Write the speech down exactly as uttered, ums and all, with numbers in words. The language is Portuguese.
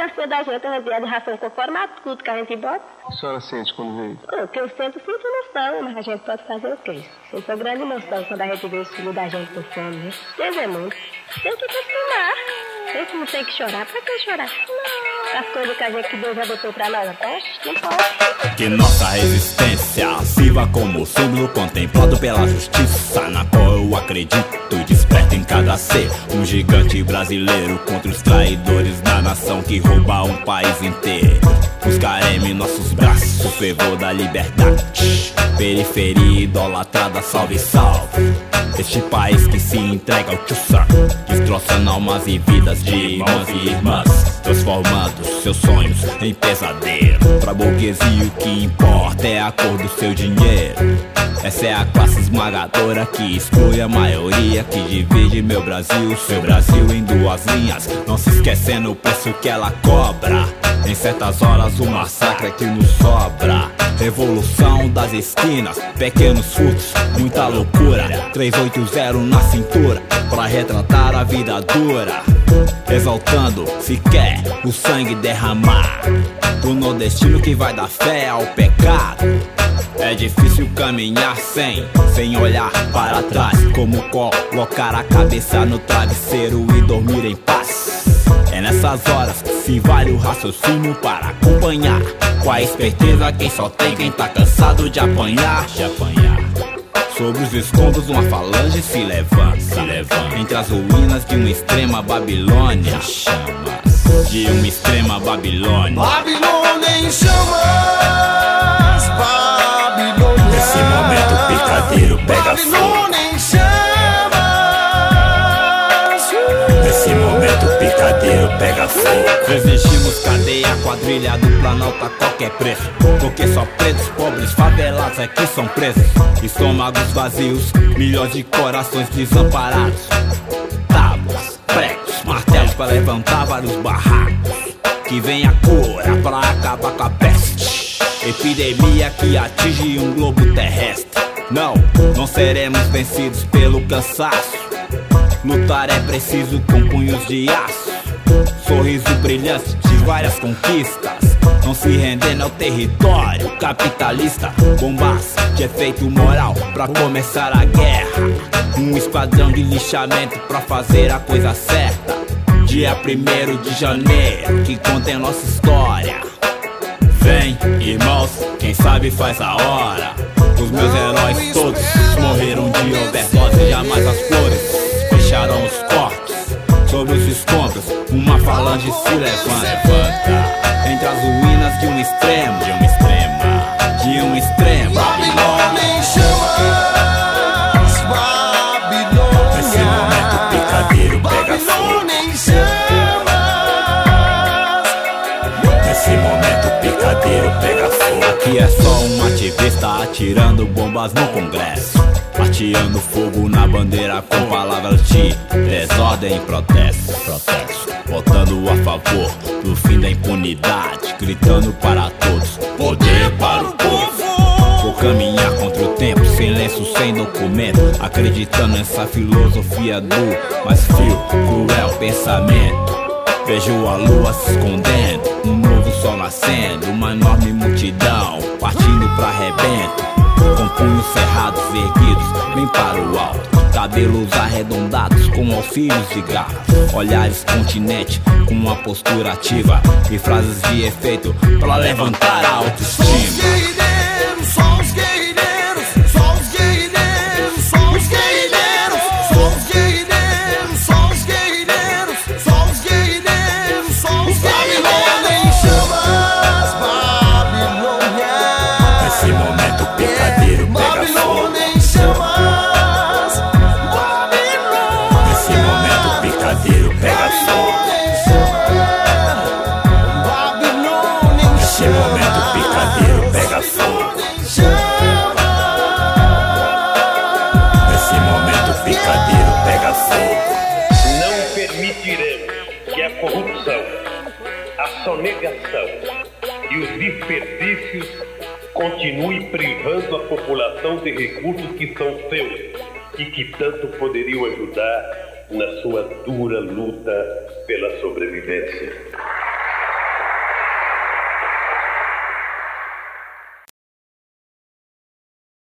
as coisas da gente, a gente de ração conforme tudo que a gente bota. O que a senhora sente quando vê isso? O que eu sinto, sinto emoção, mas a gente pode fazer o quê? Sinto uma grande emoção quando a gente vê os filhos da gente com fome, né? Deus é muito. Tem que acostumar. A gente não tem que chorar. Pra que chorar? Não. As coisas que a gente, que Deus já botou pra nós, até não pode. Que nossa resistência sirva como símbolo contemplado pela justiça, na qual eu acredito, desperta em cada ser um gigante brasileiro contra os traidores da nação que rouba um país inteiro. Buscaremos em nossos braços o fervor da liberdade, periferia idolatrada, salve, salve. Este país que se entrega ao tio-san, destroçando almas e vidas de irmãos e irmãs, transformando seus sonhos em pesadelo. Pra burguesia o que importa é a cor do seu dinheiro. Essa é a classe esmagadora que exclui a maioria, que divide meu Brasil, seu Brasil em duas linhas, não se esquecendo o preço que ela cobra. Em certas horas o massacre é que nos sobra. Revolução das esquinas, pequenos furtos, muita loucura. trezentos e oitenta na cintura, pra retratar a vida dura, exaltando se quer o sangue derramar do nordestino que vai dar fé ao pecado. É difícil caminhar sem, sem olhar para trás, como colocar a cabeça no travesseiro e dormir em paz. É nessas horas que se vale o raciocínio para acompanhar, com a esperteza quem só tem quem tá cansado de apanhar, de apanhar. Sobre os escombros uma falange se levanta, se levanta entre as ruínas de uma extrema Babilônia, chamas de uma extrema Babilônia. Babilônia em chamas, Babilônia. Nesse momento o picadeiro pega fogo. Em chamas. Nesse momento o picadeiro pega fogo. Exigimos cadeia, quadrilha do Planalto a qualquer preço, porque só pretos, pobres, favelados aqui são presos. Estômagos vazios, milhões de corações desamparados. Tábuas, pregos, martelos pra levantar vários barracos. Que vem a cura pra acabar com a peste, epidemia que atinge um globo terrestre. Não, não seremos vencidos pelo cansaço. Lutar é preciso com punhos de aço. Sorriso brilhante de várias conquistas, não se rendendo ao território capitalista. Bombas de efeito moral pra começar a guerra. Um esquadrão de lixamento pra fazer a coisa certa. Dia primeiro de janeiro que contém nossa história. Vem, irmãos, quem sabe faz a hora. Os meus heróis todos morreram de overdose. Jamais as flores fecharam os cortes. Sobre os escombros uma falange se levanta, entre as ruínas de um extremo, de um extrema, de um extremo. Babilônia em chamas, Babilônia. Nesse momento o picadeiro pega fogo. Em chamas. Nesse momento o picadeiro pega fogo. Aqui é só um ativista atirando bombas no Congresso, ateando fogo na bandeira com palavras de desordem e protesto, protesto, votando a favor do fim da impunidade, gritando para todos, poder para o povo. Vou caminhar contra o tempo, sem lenço, sem documento, acreditando nessa filosofia do mais frio, cruel pensamento. Vejo a lua se escondendo, um novo sol nascendo, uma enorme multidão partindo pra arrebento, com punhos cerrados erguidos bem para o alto, cabelos arredondados com alfilhos de garra, olhares continente com uma postura ativa e frases de efeito pra levantar a autoestima. Só os guerreiros, só os guerreiros, só os guerreiros, só os guerreiros, só os guerreiros, só os guerreiros, só os guerreiros, só os Babilônia em chamas, Babilônia. Nesse momento o picadeiro pega fogo. Em chamas, Babilônia. Nesse momento o picadeiro pega fogo. Nesse momento o picadeiro pega fogo. Nesse momento o picadeiro pega fogo. Não permitiremos que a corrupção, a sonegação e os desperdícios continue privando a população de recursos que são seus e que tanto poderiam ajudar na sua dura luta pela sobrevivência.